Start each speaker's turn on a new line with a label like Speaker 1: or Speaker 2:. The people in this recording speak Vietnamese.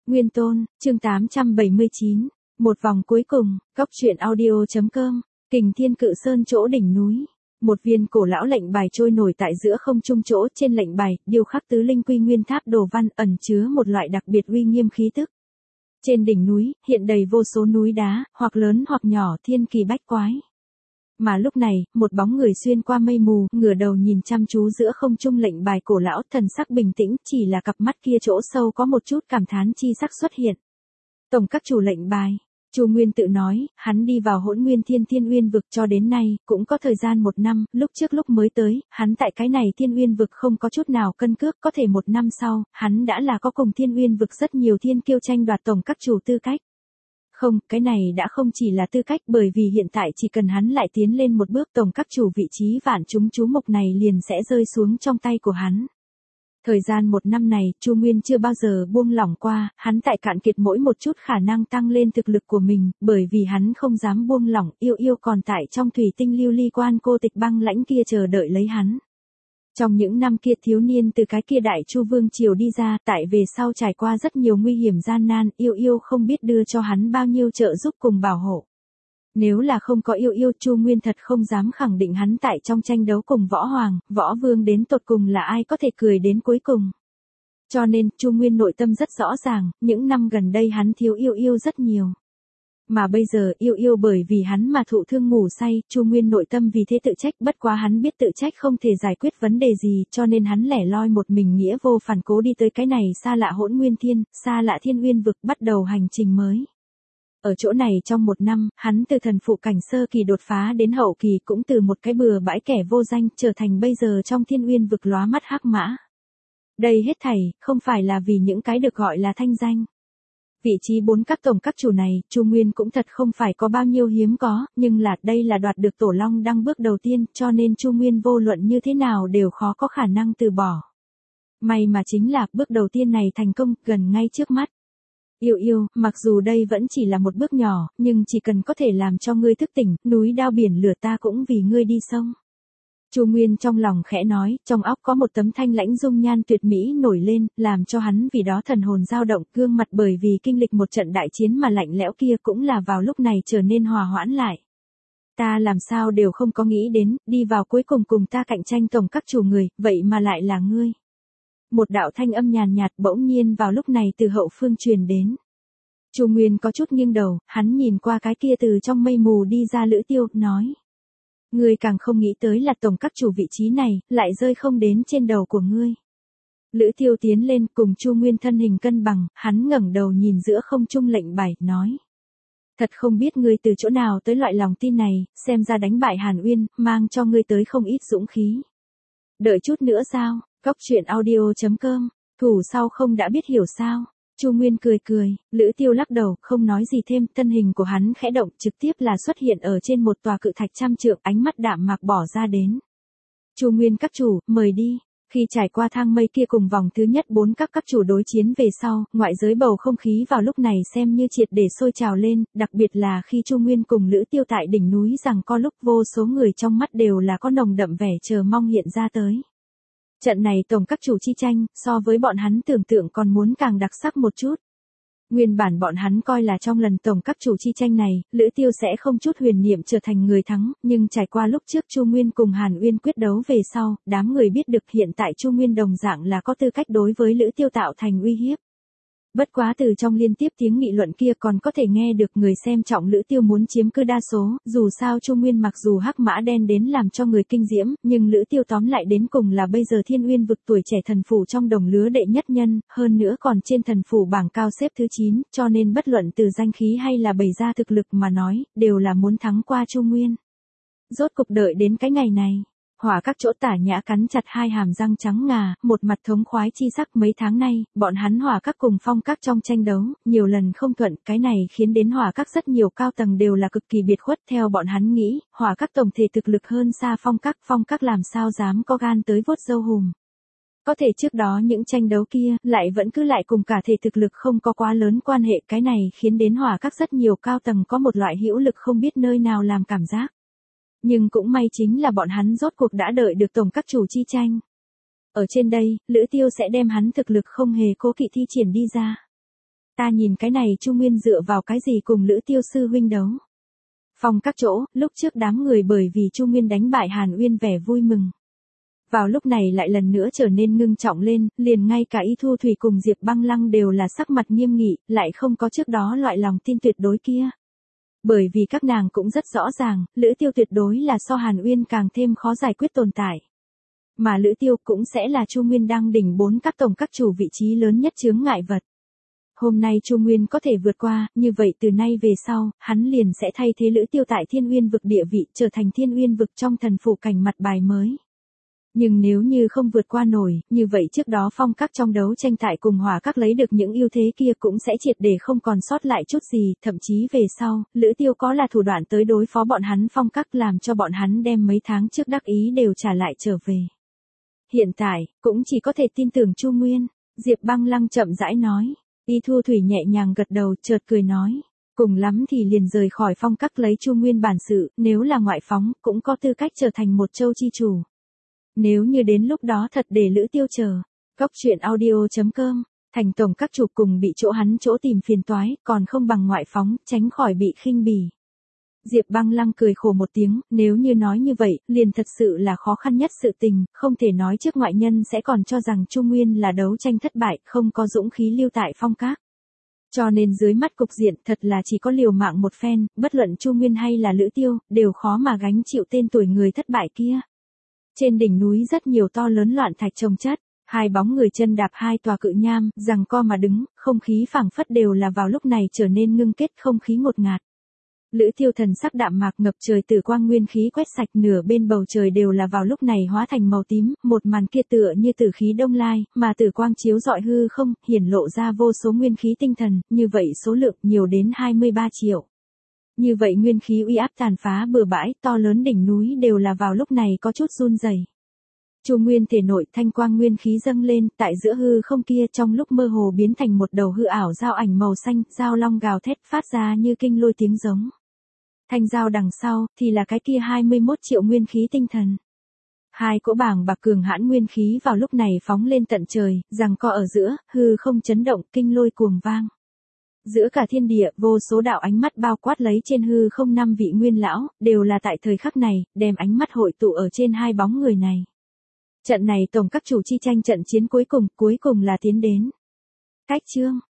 Speaker 1: Nguyên Tôn, chương 879, một vòng cuối cùng, Cóc truyện audio.com, Kình Thiên Cự Sơn chỗ đỉnh núi. Một viên cổ lão lệnh bài trôi nổi tại giữa không trung, chỗ trên lệnh bài điêu khắc tứ linh quy nguyên tháp đồ văn, ẩn chứa một loại đặc biệt uy nghiêm khí tức. Trên đỉnh núi hiện đầy vô số núi đá, hoặc lớn hoặc nhỏ, thiên kỳ bách quái. Mà lúc này, một bóng người xuyên qua mây mù, ngửa đầu nhìn chăm chú giữa không trung lệnh bài cổ lão, thần sắc bình tĩnh, chỉ là cặp mắt kia chỗ sâu có một chút cảm thán chi sắc xuất hiện. Tổng các chủ lệnh bài, Chu Nguyên tự nói, hắn đi vào Hỗn Nguyên Thiên Uyên vực cho đến nay, cũng có thời gian 1 năm, lúc trước lúc mới tới, hắn tại cái này Thiên Uyên vực không có chút nào cân cước, có thể 1 năm sau, hắn đã là có cùng Thiên Uyên vực rất nhiều thiên kiêu tranh đoạt tổng các chủ tư cách. Không, cái này đã không chỉ là tư cách, bởi vì hiện tại chỉ cần hắn lại tiến lên một bước, tổng các chủ vị trí vạn chúng chú mục này liền sẽ rơi xuống trong tay của hắn. Thời gian 1 năm này, Chu Nguyên chưa bao giờ buông lỏng qua, hắn tại cạn kiệt mỗi một chút khả năng tăng lên thực lực của mình, bởi vì hắn không dám buông lỏng, yêu còn tại trong thủy tinh lưu ly quan cô tịch băng lãnh kia chờ đợi lấy hắn. Trong những năm kia, thiếu niên từ cái kia đại Chu vương triều đi ra, tại về sau trải qua rất nhiều nguy hiểm gian nan, yêu không biết đưa cho hắn bao nhiêu trợ giúp cùng bảo hộ. Nếu là không có yêu, Chu Nguyên thật không dám khẳng định hắn tại trong tranh đấu cùng võ hoàng, võ vương đến tột cùng là ai có thể cười đến cuối cùng. Cho nên, Chu Nguyên nội tâm rất rõ ràng, những năm gần đây hắn thiếu yêu rất nhiều. Mà bây giờ, yêu bởi vì hắn mà thụ thương ngủ say, Chu Nguyên nội tâm vì thế tự trách, bất quá hắn biết tự trách không thể giải quyết vấn đề gì, cho nên hắn lẻ loi một mình nghĩa vô phản cố đi tới cái này xa lạ Hỗn Nguyên Thiên, xa lạ Thiên Uyên vực, bắt đầu hành trình mới. Ở chỗ này trong 1 năm, hắn từ thần phụ cảnh sơ kỳ đột phá đến hậu kỳ, cũng từ một cái bừa bãi kẻ vô danh trở thành bây giờ trong Thiên Uyên vực lóa mắt hắc mã. Đây hết thảy, không phải là vì những cái được gọi là thanh danh. Vị trí 4 các tổng các chủ này, Chu Nguyên cũng thật không phải có bao nhiêu hiếm có, nhưng đây là đoạt được Tổ Long Đăng bước đầu tiên, cho nên Chu Nguyên vô luận như thế nào đều khó có khả năng từ bỏ. May mà chính là, bước đầu tiên này thành công, gần ngay trước mắt. Yêu, mặc dù đây vẫn chỉ là một bước nhỏ, nhưng chỉ cần có thể làm cho ngươi thức tỉnh, núi đao biển lửa ta cũng vì ngươi đi sông. Chu Nguyên trong lòng khẽ nói, trong óc có một tấm thanh lãnh dung nhan tuyệt mỹ nổi lên, làm cho hắn vì đó thần hồn dao động, gương mặt bởi vì kinh lịch một trận đại chiến mà lạnh lẽo kia cũng là vào lúc này trở nên hòa hoãn lại. Ta làm sao đều không có nghĩ đến, đi vào cuối cùng cùng ta cạnh tranh tổng các chủ người, vậy mà lại là ngươi. Một đạo thanh âm nhàn nhạt bỗng nhiên vào lúc này từ hậu phương truyền đến. Chu Nguyên có chút nghiêng đầu, hắn nhìn qua cái kia từ trong mây mù đi ra Lữ Tiêu, nói. Ngươi càng không nghĩ tới là tổng các chủ vị trí này, lại rơi không đến trên đầu của ngươi. Lữ Tiêu tiến lên cùng Chu Nguyên thân hình cân bằng, hắn ngẩng đầu nhìn giữa không trung lệnh bài, nói. Thật không biết ngươi từ chỗ nào tới loại lòng tin này, xem ra đánh bại Hàn Uyên, mang cho ngươi tới không ít dũng khí. Đợi chút nữa sao? Cóc truyện audio.com, thủ sau không đã biết hiểu sao? Chu Nguyên cười, Lữ Tiêu lắc đầu, không nói gì thêm, thân hình của hắn khẽ động, trực tiếp là xuất hiện ở trên một tòa cự thạch trăm trượng, ánh mắt đạm mạc bỏ ra đến. Chu Nguyên các chủ, mời đi. Khi trải qua thang mây kia cùng vòng thứ nhất 4 các chủ đối chiến về sau, ngoại giới bầu không khí vào lúc này xem như triệt để sôi trào lên, đặc biệt là khi Chu Nguyên cùng Lữ Tiêu tại đỉnh núi rằng có lúc vô số người trong mắt đều là có nồng đậm vẻ chờ mong hiện ra tới. Trận này tổng các chủ chi tranh, so với bọn hắn tưởng tượng còn muốn càng đặc sắc một chút. Nguyên bản bọn hắn coi là trong lần tổng các chủ chi tranh này, Lữ Tiêu sẽ không chút huyền niệm trở thành người thắng, nhưng trải qua lúc trước Chu Nguyên cùng Hàn Uyên quyết đấu về sau, đám người biết được hiện tại Chu Nguyên đồng dạng là có tư cách đối với Lữ Tiêu tạo thành uy hiếp. Bất quá từ trong liên tiếp tiếng nghị luận kia còn có thể nghe được người xem trọng Lữ Tiêu muốn chiếm cứ đa số, dù sao Chu Nguyên mặc dù hắc mã đen đến làm cho người kinh diễm, nhưng Lữ Tiêu tóm lại đến cùng là bây giờ Thiên Uyên vực tuổi trẻ thần phủ trong đồng lứa đệ nhất nhân, hơn nữa còn trên thần phủ bảng cao xếp thứ 9, cho nên bất luận từ danh khí hay là bày ra thực lực mà nói, đều là muốn thắng qua Chu Nguyên. Rốt cục đợi đến cái ngày này. Hỏa các chỗ Tả Nhã cắn chặt hai hàm răng trắng ngà, một mặt thống khoái chi sắc. Mấy tháng nay, bọn hắn Hỏa các cùng Phong các trong tranh đấu, nhiều lần không thuận, cái này khiến đến Hỏa các rất nhiều cao tầng đều là cực kỳ biệt khuất. Theo bọn hắn nghĩ, Hỏa các tổng thể thực lực hơn xa Phong các làm sao dám có gan tới vuốt râu hùm. Có thể trước đó những tranh đấu kia, lại vẫn cứ lại cùng cả thể thực lực không có quá lớn quan hệ, cái này khiến đến Hỏa các rất nhiều cao tầng có một loại hữu lực không biết nơi nào làm cảm giác. Nhưng cũng may chính là bọn hắn rốt cuộc đã đợi được tổng các chủ chi tranh. Ở trên đây, Lữ Tiêu sẽ đem hắn thực lực không hề cố kỵ thi triển đi ra. Ta nhìn cái này Chu Nguyên dựa vào cái gì cùng Lữ Tiêu sư huynh đấu. Phong các chỗ, lúc trước đám người bởi vì Chu Nguyên đánh bại Hàn Uyên vẻ vui mừng. Vào lúc này lại lần nữa trở nên ngưng trọng lên, liền ngay cả Y Thu Thủy cùng Diệp Băng Lăng đều là sắc mặt nghiêm nghị, lại không có trước đó loại lòng tin tuyệt đối kia. Bởi vì các nàng cũng rất rõ ràng, Lữ Tiêu tuyệt đối là so Hàn Uyên càng thêm khó giải quyết tồn tại. Mà Lữ Tiêu cũng sẽ là Chu Nguyên đang đỉnh 4 các tổng các chủ vị trí lớn nhất chướng ngại vật. Hôm nay Chu Nguyên có thể vượt qua, như vậy từ nay về sau, hắn liền sẽ thay thế Lữ Tiêu tại Thiên Uyên vực địa vị, trở thành Thiên Uyên vực trong thần phủ cảnh mặt bài mới. Nhưng nếu như không vượt qua nổi, như vậy trước đó phong các trong đấu tranh tại cùng hỏa các lấy được những ưu thế kia cũng sẽ triệt để không còn sót lại chút gì, thậm chí về sau, Lữ Tiêu có là thủ đoạn tới đối phó bọn hắn phong các làm cho bọn hắn đem mấy tháng trước đắc ý đều trả lại trở về. Hiện tại, cũng chỉ có thể tin tưởng Chu Nguyên, Diệp Băng Lăng chậm rãi nói. Y Thu Thủy nhẹ nhàng gật đầu, chợt cười nói, cùng lắm thì liền rời khỏi phong các lấy Chu Nguyên bản sự, nếu là ngoại phóng, cũng có tư cách trở thành một châu chi chủ. Nếu như đến lúc đó thật để Lữ Tiêu chờ, Cốc Truyện Audio.com, thành tổng các chủ cùng bị chỗ hắn chỗ tìm phiền toái, còn không bằng ngoại phóng, tránh khỏi bị khinh bỉ. Diệp Băng Lăng cười khổ một tiếng, nếu như nói như vậy, liền thật sự là khó khăn nhất sự tình, không thể nói trước ngoại nhân sẽ còn cho rằng Chu Nguyên là đấu tranh thất bại, không có dũng khí lưu tại phong các. Cho nên dưới mắt cục diện thật là chỉ có liều mạng một phen, bất luận Chu Nguyên hay là Lữ Tiêu, đều khó mà gánh chịu tên tuổi người thất bại kia. Trên đỉnh núi rất nhiều to lớn loạn thạch chồng chất, hai bóng người chân đạp hai tòa cự nham, giằng co mà đứng, không khí phảng phất đều là vào lúc này trở nên ngưng kết, không khí ngột ngạt. Lữ Tiêu thần sắc đạm mạc, ngập trời tử quang nguyên khí quét sạch, nửa bên bầu trời đều là vào lúc này hóa thành màu tím, một màn kia tựa như tử khí đông lai, mà tử quang chiếu rọi hư không, hiển lộ ra vô số nguyên khí tinh thần, như vậy số lượng nhiều đến 23 triệu. Như vậy nguyên khí uy áp tàn phá bừa bãi, to lớn đỉnh núi đều là vào lúc này có chút run rẩy. Chu Nguyên thể nội thanh quang nguyên khí dâng lên, tại giữa hư không kia trong lúc mơ hồ biến thành một đầu hư ảo dao ảnh màu xanh, dao long gào thét phát ra như kinh lôi tiếng giống. Thanh dao đằng sau, thì là cái kia 21 triệu nguyên khí tinh thần. Hai cỗ bảng bạc cường hãn nguyên khí vào lúc này phóng lên tận trời, giằng co ở giữa, hư không chấn động, kinh lôi cuồng vang. Giữa cả thiên địa, vô số đạo ánh mắt bao quát lấy trên hư không 5 vị nguyên lão, đều là tại thời khắc này, đem ánh mắt hội tụ ở trên hai bóng người này. Trận này tổng các chủ chi tranh trận chiến cuối cùng là tiến đến. Cách chương.